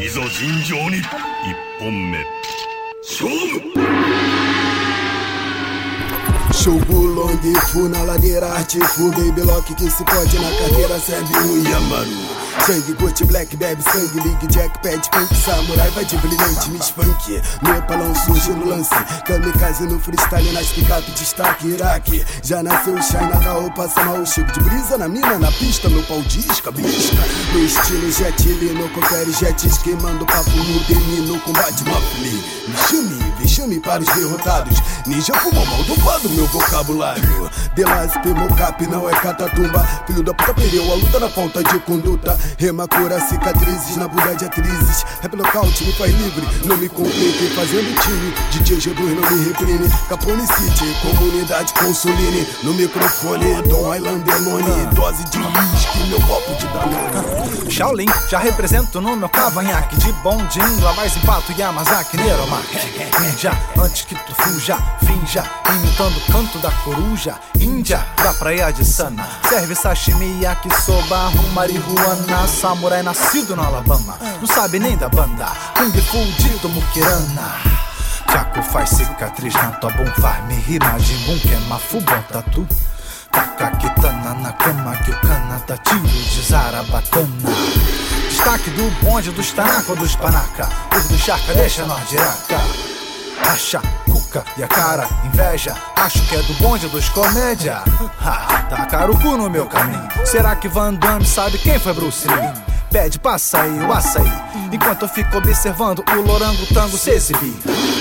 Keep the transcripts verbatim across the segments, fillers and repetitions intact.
いざ尋常に一本目勝負。 Jogo long, fu na ladeira, artifo, baby lock que se pode na carteira, serve um Yamaru. Sangue, curte black, bebe sangue, big jack, pad, funk, samurai, vai de brilhante, miss funk. Nepalão surge no lance, kamikaze no freestyle, nas picape, destaque, Iraque. Já nasceu o shine, na caô, passa mal o chico de brisa, na mina, na pista, meu pau disca, bisca. No estilo jet, no confere jet, esquemando papo no demi, no combate, mafli. Vexame, vexame para os derrotados, ninja fumou mal do quadro, meu vocabulário. Delaspe, mocap, não é catatumba. Filho da puta perdeu a luta na falta de conduta. Rema, cura, cicatrizes na bunda de atrizes. Rap nocaute, me faz livre, não me complique. Fazendo time, D J G dois não me reprime. Capone City, comunidade Consuline. No microfone, Dom Island Elone. Dose de uísque, meu copo de Danone. Shaolin, já represento no meu cavanhaque. De bondinho, lá vai Zipato, Yamazaki, Neromaki. Ninja, antes que tu fuja, finja, imitando o canto da coruja. Índia, da praia de Sana, serve sashimi, yakisoba, marihuana. Samurai nascido na Alabama, não sabe nem da banda. Kung Fu, dito Mukirana. Jaco faz cicatriz na tua bum, faz me rima de bum, queima fubão, tatu. Taca kitana na cama que o cana dá tiro de zarabatana. Destaque do bonde dos Tanaka, dos Panaca. Os do Charca, deixa nós de Iraca. Racha, cuca e a cara, inveja. Acho que é do bonde dos comédia. Ha, tacar o cu no meu caminho. Será que Van Damme sabe quem foi Bruce Lee? Pede pra sair o açaí, enquanto eu fico observando o lorango tango se exibir.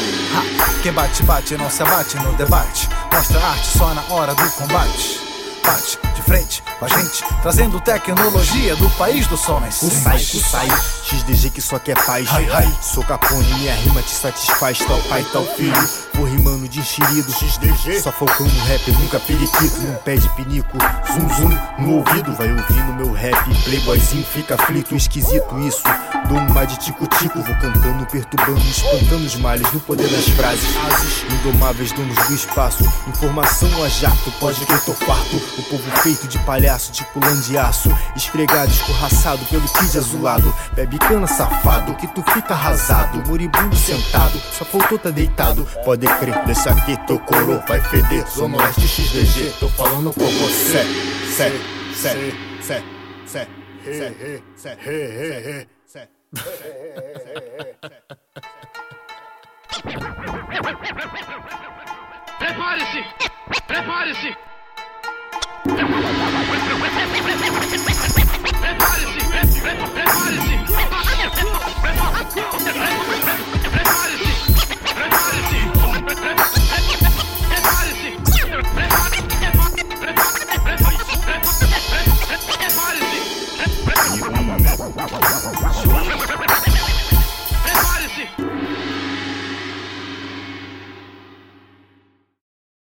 Ha, quem bate, bate, não se abate no debate. Mostra arte só na hora do combate. Bate de frente com a gente, trazendo tecnologia do país do sol nascente. Sai, sai, X D G que só quer paz. Ai, ai. Sou Capone, minha rima te satisfaz. Tal pai, tal filho, vou rimando de enxerido. X D G, só falcão no rap, nunca periquito. Num pé de pinico, zum zum no ouvido. Vai ouvindo meu rap, playboyzinho fica aflito. Esquisito isso, dou uma de tico-tico. Vou cantando, perturbando, espantando os males no poder das frases. Ases indomáveis, donos do espaço. Informação a jato, pode que eu tô farto. O povo feito de palhaço, tipo lã de aço. Esfregado, escorraçado pelo kid azulado. Bebe cana, safado, que tu fica arrasado. Moribundo sentado, só faltou tá deitado. Pode crer, deixa aqui teu coro vai feder. Zona Oeste X D G, tô falando com você. Sé, sé, sé, sé, sé, sé, sé, sé. Prepare-se! Prepare-se!